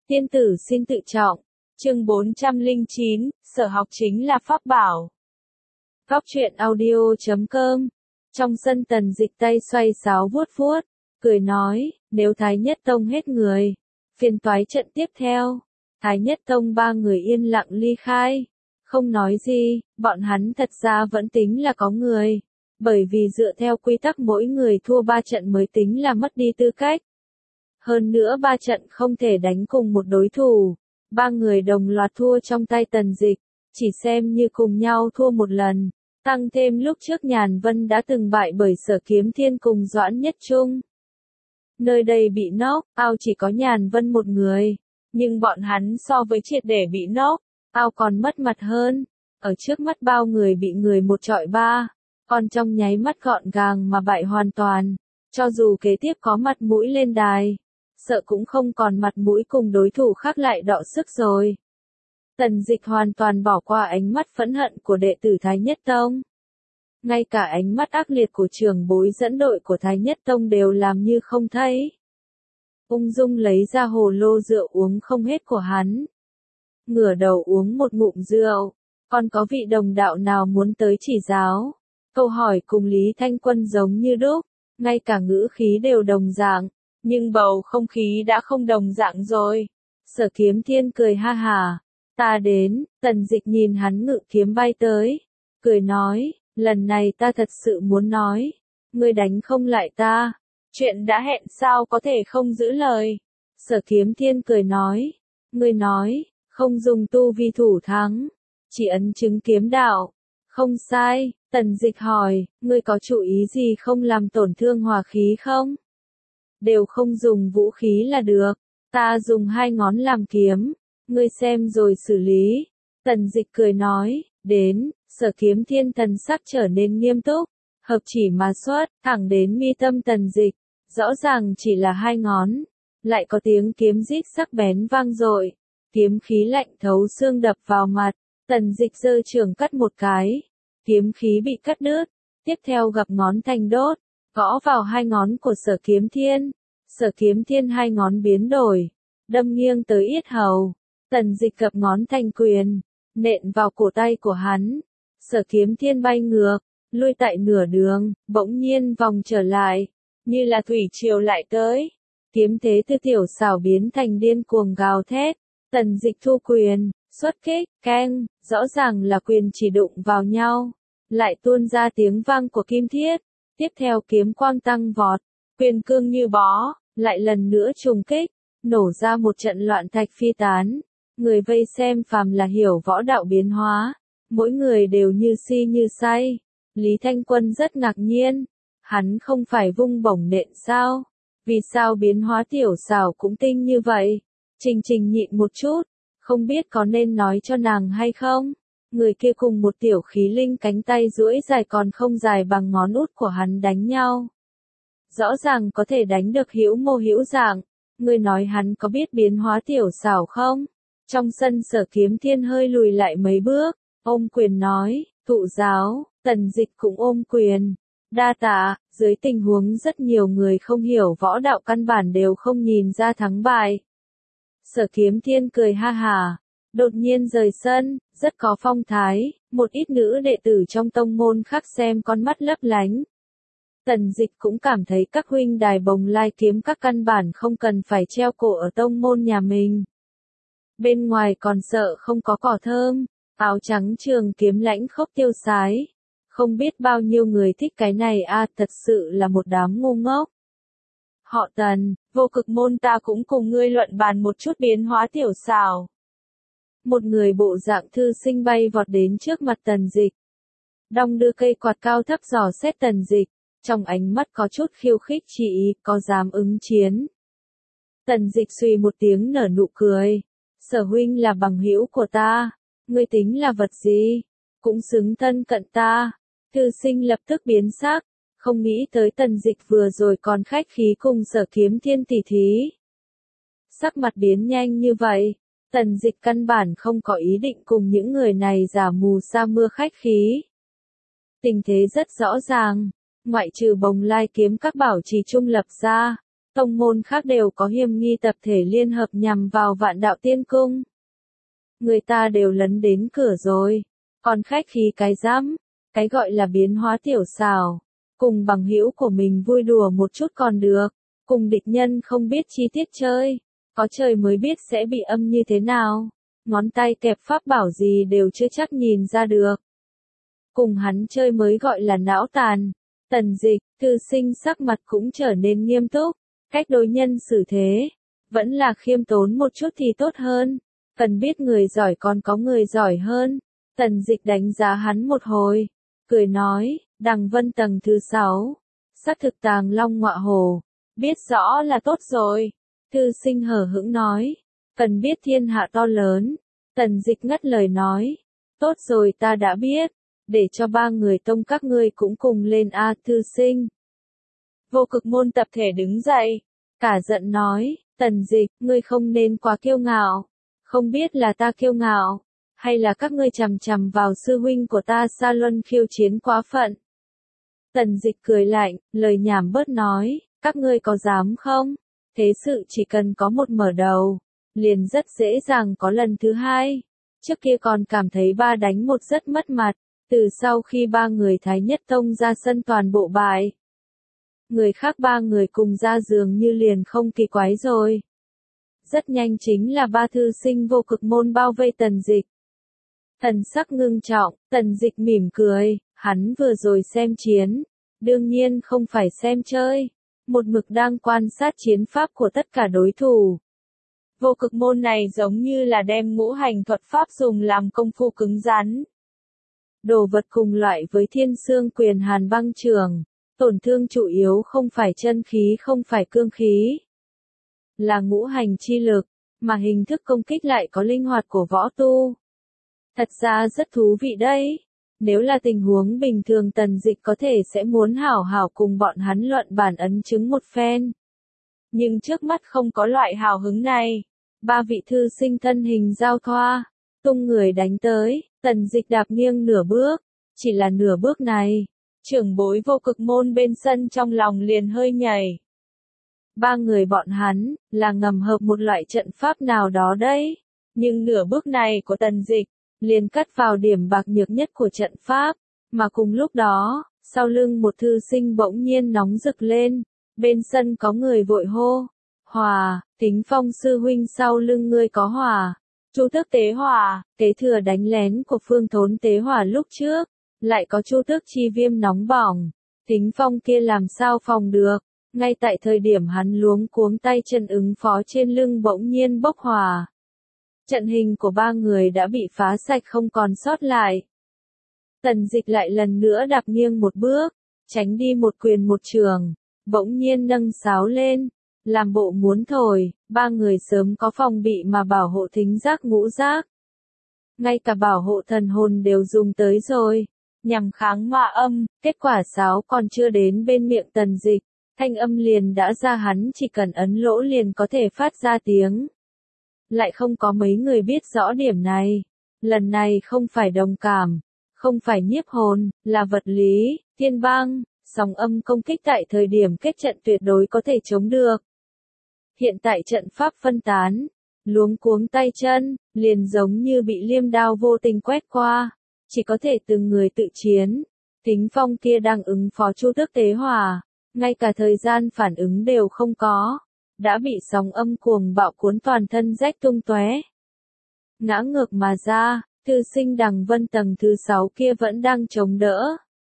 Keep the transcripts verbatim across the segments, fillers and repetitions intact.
Tiên tử xin tự trọng. Chương bốn trăm lẻ chín, sở học chính là pháp bảo. Góc truyện audio chấm com. Trong sân Tần Dịch tay xoay sáo vuốt vuốt, cười nói, nếu Thái Nhất Tông hết người, phiền toái trận tiếp theo. Thái Nhất Tông ba người yên lặng ly khai, không nói gì, bọn hắn thật ra vẫn tính là có người, bởi vì dựa theo quy tắc mỗi người thua ba trận mới tính là mất đi tư cách. Hơn nữa ba trận không thể đánh cùng một đối thủ, ba người đồng loạt thua trong tay Tần Dịch, chỉ xem như cùng nhau thua một lần, tăng thêm lúc trước Nhàn Vân đã từng bại bởi Sở Kiếm Thiên cùng Doãn Nhất Trung. Nơi đây bị knock out chỉ có Nhàn Vân một người, nhưng bọn hắn so với triệt để bị knock out còn mất mặt hơn, ở trước mắt bao người bị người một trọi ba, còn trong nháy mắt gọn gàng mà bại hoàn toàn, cho dù kế tiếp có mặt mũi lên đài, sợ cũng không còn mặt mũi cùng đối thủ khác lại đọ sức rồi. Tần Dịch hoàn toàn bỏ qua ánh mắt phẫn hận của đệ tử Thái Nhất Tông. Ngay cả ánh mắt ác liệt của trưởng bối dẫn đội của Thái Nhất Tông đều làm như không thấy. Ung dung lấy ra hồ lô rượu uống không hết của hắn. Ngửa đầu uống một ngụm rượu, còn có vị đồng đạo nào muốn tới chỉ giáo? Câu hỏi cùng Lý Thanh Quân giống như đúc, ngay cả ngữ khí đều đồng dạng. Nhưng bầu không khí đã không đồng dạng rồi. Sở Kiếm Thiên cười ha hà. Ta đến, Tần Dịch nhìn hắn ngự kiếm bay tới. Cười nói, lần này ta thật sự muốn nói. Ngươi đánh không lại ta. Chuyện đã hẹn sao có thể không giữ lời. Sở Kiếm Thiên cười nói. Ngươi nói, không dùng tu vi thủ thắng. Chỉ ấn chứng kiếm đạo. Không sai, Tần Dịch hỏi, ngươi có chủ ý gì không làm tổn thương hòa khí không? Đều không dùng vũ khí là được, ta dùng hai ngón làm kiếm, ngươi xem rồi xử lý. Tần Dịch cười nói, đến, Sở Kiếm Thiên thần sắc trở nên nghiêm túc, hợp chỉ mà xuất, thẳng đến mi tâm Tần Dịch, rõ ràng chỉ là hai ngón, lại có tiếng kiếm rít sắc bén vang dội, kiếm khí lạnh thấu xương đập vào mặt, Tần Dịch giơ trường cắt một cái, kiếm khí bị cắt đứt, tiếp theo gặp ngón thành đốt. Gõ vào hai ngón của Sở Kiếm Thiên. Sở Kiếm Thiên hai ngón biến đổi, đâm nghiêng tới yết hầu. Tần Dịch gập ngón thành quyền, nện vào cổ tay của hắn. Sở Kiếm Thiên bay ngược, lui tại nửa đường, bỗng nhiên vòng trở lại, như là thủy triều lại tới. Kiếm thế tư tiểu xảo biến thành điên cuồng gào thét. Tần Dịch thu quyền, xuất kích, keng, rõ ràng là quyền chỉ đụng vào nhau, lại tuôn ra tiếng vang của kim thiết. Tiếp theo kiếm quang tăng vọt, quyền cương như bó, lại lần nữa trùng kích, nổ ra một trận loạn thạch phi tán. Người vây xem phàm là hiểu võ đạo biến hóa, mỗi người đều như si như say. Lý Thanh Quân rất ngạc nhiên, hắn không phải vung bổng nện sao? Vì sao biến hóa tiểu xảo cũng tinh như vậy? Trình Trình nhịn một chút, không biết có nên nói cho nàng hay không? Người kia cùng một tiểu khí linh cánh tay duỗi dài còn không dài bằng ngón út của hắn đánh nhau. Rõ ràng có thể đánh được hữu mô hữu dạng. Người nói hắn có biết biến hóa tiểu xảo không? Trong sân Sở Kiếm Thiên hơi lùi lại mấy bước, ôm quyền nói, thụ giáo. Tần Dịch cũng ôm quyền. Đa tạ, dưới tình huống rất nhiều người không hiểu võ đạo căn bản đều không nhìn ra thắng bại. Sở Kiếm Thiên cười ha hà. Đột nhiên rời sân, rất có phong thái, một ít nữ đệ tử trong tông môn khác xem con mắt lấp lánh. Tần Dịch cũng cảm thấy các huynh đài bồng lai kiếm các căn bản không cần phải treo cổ ở tông môn nhà mình. Bên ngoài còn sợ không có cỏ thơm, áo trắng trường kiếm lãnh khốc tiêu sái. Không biết bao nhiêu người thích cái này a, à, thật sự là một đám ngu ngốc. Họ Tần, vô cực môn ta cũng cùng ngươi luận bàn một chút biến hóa tiểu xảo. Một người bộ dạng thư sinh bay vọt đến trước mặt Tần Dịch. Đong đưa cây quạt cao thấp dò xét Tần Dịch, trong ánh mắt có chút khiêu khích chỉ ý, có dám ứng chiến. Tần Dịch suy một tiếng nở nụ cười. Sở huynh là bằng hữu của ta, ngươi tính là vật gì? Cũng xứng thân cận ta. Thư sinh lập tức biến sắc, không nghĩ tới Tần Dịch vừa rồi còn khách khí cùng Sở Kiếm Thiên tỉ thí. Sắc mặt biến nhanh như vậy. Tần Dịch căn bản không có ý định cùng những người này giả mù sa mưa khách khí. Tình thế rất rõ ràng, ngoại trừ bồng lai kiếm các bảo trì trung lập ra, tông môn khác đều có hiểm nghi tập thể liên hợp nhằm vào Vạn Đạo Tiên Cung. Người ta đều lấn đến cửa rồi, còn khách khí cái rắm, cái gọi là biến hóa tiểu xảo, cùng bằng hữu của mình vui đùa một chút còn được, cùng địch nhân không biết chi tiết chơi, có trời mới biết sẽ bị âm như thế nào, ngón tay kẹp pháp bảo gì đều chưa chắc nhìn ra được. Cùng hắn chơi mới gọi là não tàn. Tần Dịch, Thư Sinh sắc mặt cũng trở nên nghiêm túc, cách đối nhân xử thế, vẫn là khiêm tốn một chút thì tốt hơn, cần biết người giỏi còn có người giỏi hơn. Tần Dịch đánh giá hắn một hồi, cười nói, Đằng Vân tầng thứ sáu, xác thực tàng long ngọa hổ, biết rõ là tốt rồi. Thư Sinh hờ hững nói, cần biết thiên hạ to lớn. Tần Dịch ngắt lời nói, tốt rồi ta đã biết, để cho ba người tông các ngươi cũng cùng lên a. Thư Sinh. Vô Cực Môn tập thể đứng dậy, cả giận nói, Tần Dịch, ngươi không nên quá kiêu ngạo, không biết là ta kiêu ngạo, hay là các ngươi chằm chằm vào sư huynh của ta Sa Luân khiêu chiến quá phận. Tần Dịch cười lạnh, lời nhảm bớt nói, các ngươi có dám không? Thế sự chỉ cần có một mở đầu, liền rất dễ dàng có lần thứ hai. Trước kia còn cảm thấy ba đánh một rất mất mặt, từ sau khi ba người Thái Nhất Tông ra sân toàn bộ bại. Người khác ba người cùng ra giường như liền không kỳ quái rồi. Rất nhanh chính là ba thư sinh Vô Cực Môn bao vây Tần Dịch. Thần sắc ngưng trọng, Tần Dịch mỉm cười, hắn vừa rồi xem chiến, đương nhiên không phải xem chơi, một mực đang quan sát chiến pháp của tất cả đối thủ. Vô Cực Môn này giống như là đem ngũ hành thuật pháp dùng làm công phu cứng rắn. Đồ vật cùng loại với Thiên Xương Quyền Hàn Băng Trường, tổn thương chủ yếu không phải chân khí không phải cương khí, là ngũ hành chi lực, mà hình thức công kích lại có linh hoạt của võ tu. Thật ra rất thú vị đấy. Nếu là tình huống bình thường Tần Dịch có thể sẽ muốn hảo hảo cùng bọn hắn luận bản ấn chứng một phen. Nhưng trước mắt không có loại hào hứng này. Ba vị thư sinh thân hình giao thoa, tung người đánh tới, Tần Dịch đạp nghiêng nửa bước. Chỉ là nửa bước này, trưởng bối Vô Cực Môn bên sân trong lòng liền hơi nhảy. Ba người bọn hắn, là ngầm hợp một loại trận pháp nào đó đấy. Nhưng nửa bước này của Tần Dịch, liền cắt vào điểm bạc nhược nhất của trận pháp, mà cùng lúc đó, sau lưng một thư sinh bỗng nhiên nóng rực lên, bên sân có người vội hô, Hòa, Tính Phong sư huynh sau lưng ngươi có hỏa, Chu Tước tế hỏa, kế thừa đánh lén của Phương Thốn tế hỏa lúc trước, lại có Chu Tước chi viêm nóng bỏng, Tính Phong kia làm sao phòng được, ngay tại thời điểm hắn luống cuống tay chân ứng phó trên lưng bỗng nhiên bốc hỏa. Trận hình của ba người đã bị phá sạch không còn sót lại. Tần Dịch lại lần nữa đạp nghiêng một bước, tránh đi một quyền một trường, bỗng nhiên nâng sáo lên, làm bộ muốn thổi, ba người sớm có phòng bị mà bảo hộ thính giác ngũ giác. Ngay cả bảo hộ thần hồn đều dùng tới rồi, nhằm kháng ma âm, kết quả sáo còn chưa đến bên miệng Tần Dịch, thanh âm liền đã ra hắn chỉ cần ấn lỗ liền có thể phát ra tiếng. Lại không có mấy người biết rõ điểm này. Lần này không phải đồng cảm, không phải nhiếp hồn, là vật lý, thiên băng, sóng âm công kích tại thời điểm kết trận tuyệt đối có thể chống được. Hiện tại trận pháp phân tán, luống cuống tay chân, liền giống như bị liêm đao vô tình quét qua, chỉ có thể từng người tự chiến. Tính Phong kia đang ứng phó Chu Tước tế hỏa, ngay cả thời gian phản ứng đều không có. Đã bị sóng âm cuồng bạo cuốn toàn thân rách tung tóe. Ngã ngược mà ra, thư sinh Đằng Vân tầng thứ sáu kia vẫn đang chống đỡ.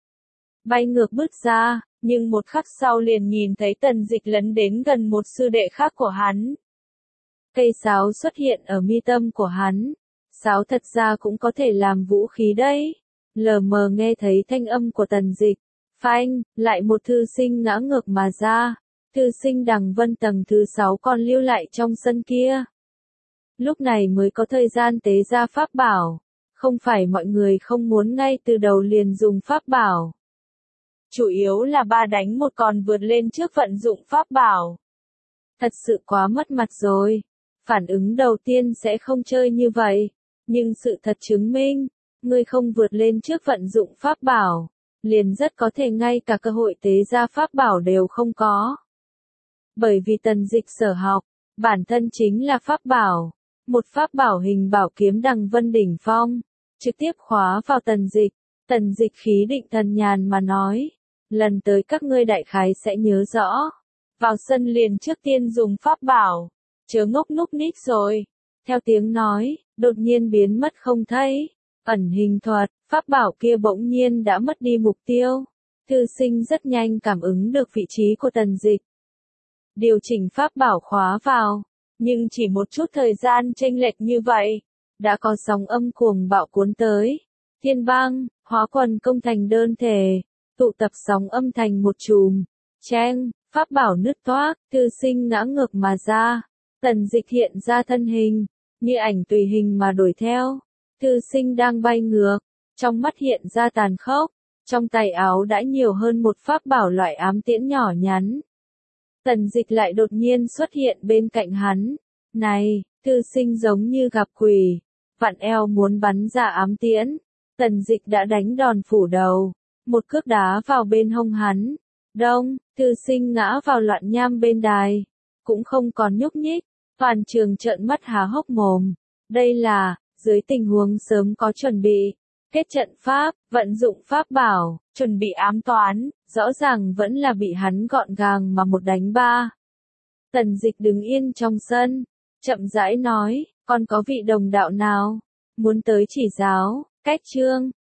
Bay ngược bứt ra, nhưng một khắc sau liền nhìn thấy Tần Dịch lấn đến gần một sư đệ khác của hắn. Cây sáo xuất hiện ở mi tâm của hắn. Sáo thật ra cũng có thể làm vũ khí đấy. Lờ mờ nghe thấy thanh âm của Tần Dịch. Phanh, lại một thư sinh ngã ngược mà ra. Thư sinh Đằng Vân tầng thứ sáu còn lưu lại trong sân kia. Lúc này mới có thời gian tế ra pháp bảo. Không phải mọi người không muốn ngay từ đầu liền dùng pháp bảo. Chủ yếu là ba đánh một còn vượt lên trước vận dụng pháp bảo. Thật sự quá mất mặt rồi. Phản ứng đầu tiên sẽ không chơi như vậy. Nhưng sự thật chứng minh, ngươi không vượt lên trước vận dụng pháp bảo, liền rất có thể ngay cả cơ hội tế ra pháp bảo đều không có. Bởi vì tần dịch sở học, bản thân chính là pháp bảo. Một pháp bảo hình bảo kiếm đằng vân đỉnh phong, trực tiếp khóa vào tần dịch. Tần dịch khí định thần nhàn mà nói, lần tới các ngươi đại khái sẽ nhớ rõ. Vào sân liền trước tiên dùng pháp bảo, chớ ngốc núc ních rồi. Theo tiếng nói, đột nhiên biến mất không thấy. Ẩn hình thuật, pháp bảo kia bỗng nhiên đã mất đi mục tiêu. Thư sinh rất nhanh cảm ứng được vị trí của tần dịch. Điều chỉnh pháp bảo khóa vào, nhưng chỉ một chút thời gian chênh lệch như vậy, đã có sóng âm cuồng bạo cuốn tới. Thiên bang, hóa quần công thành đơn thể, tụ tập sóng âm thành một chùm. Cheng, pháp bảo nứt toác, thư sinh ngã ngược mà ra. Tần dịch hiện ra thân hình, như ảnh tùy hình mà đuổi theo. Thư sinh đang bay ngược, trong mắt hiện ra tàn khốc, trong tay áo đã nhiều hơn một pháp bảo loại ám tiễn nhỏ nhắn. Tần dịch lại đột nhiên xuất hiện bên cạnh hắn. Này, thư sinh giống như gặp quỷ, vặn eo muốn bắn ra ám tiễn. Tần dịch đã đánh đòn phủ đầu, một cước đá vào bên hông hắn. Đông, thư sinh ngã vào loạn nham bên đài, cũng không còn nhúc nhích. Toàn trường trợn mắt há hốc mồm. Đây là, dưới tình huống sớm có chuẩn bị, kết trận pháp, vận dụng pháp bảo, chuẩn bị ám toán, rõ ràng vẫn là bị hắn gọn gàng mà một đánh ba. Tần dịch đứng yên trong sân, chậm rãi nói, còn có vị đồng đạo nào muốn tới chỉ giáo? Cách chương